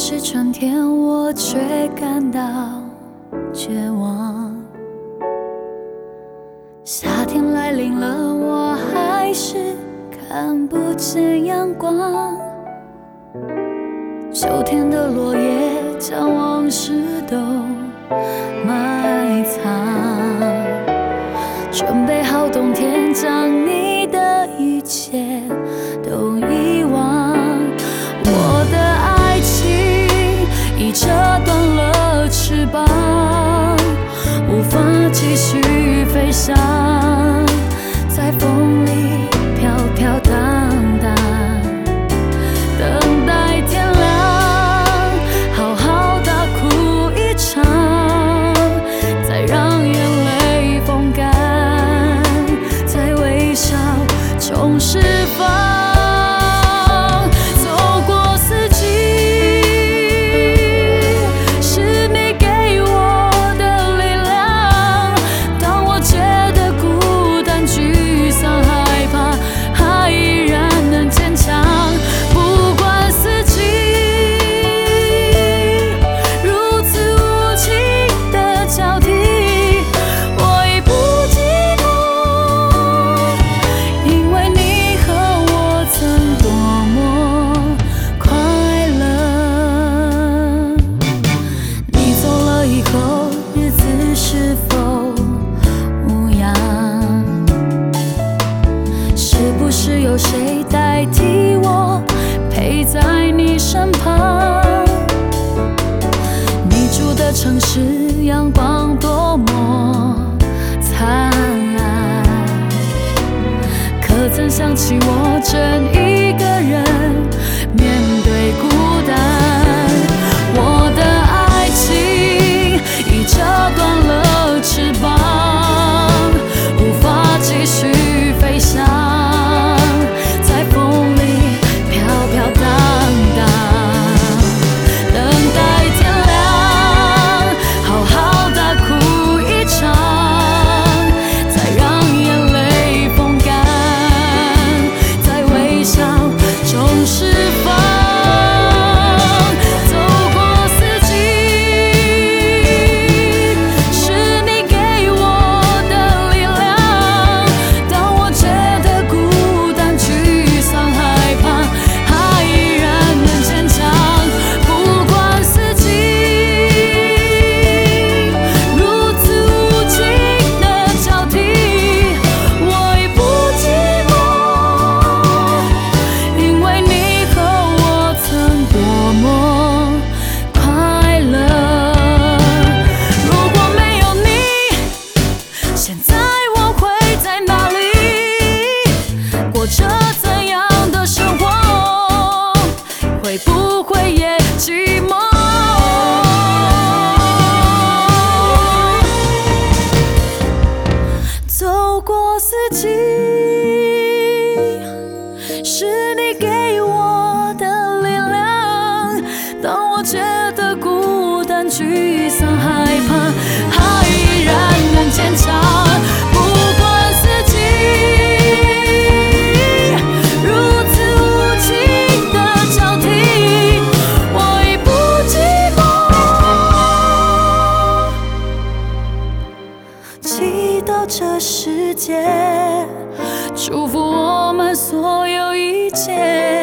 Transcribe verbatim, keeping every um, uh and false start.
是春天，我却感到绝望。夏天来临了，我还是看不见阳光。秋天的落叶将往事都埋藏，准备好冬天将你的一切都遗忘。我的爱情已折断了翅膀，无法继续飞翔，在风里飘飘荡荡，等待天亮，好好大哭一场，再让眼泪风干，再微笑重释放。是有谁代替我陪在你身旁？你住的城市阳光多么灿烂，可曾想起我真一个人面对孤单？我的爱情已折断了翅膀，无法继续飞翔，四季是你给我的力量，当我觉得孤单、沮丧、害怕，它依然能坚强。不管四季如此无情的交替，我已不寂寞。祈祷这世界祝福我们所有一切。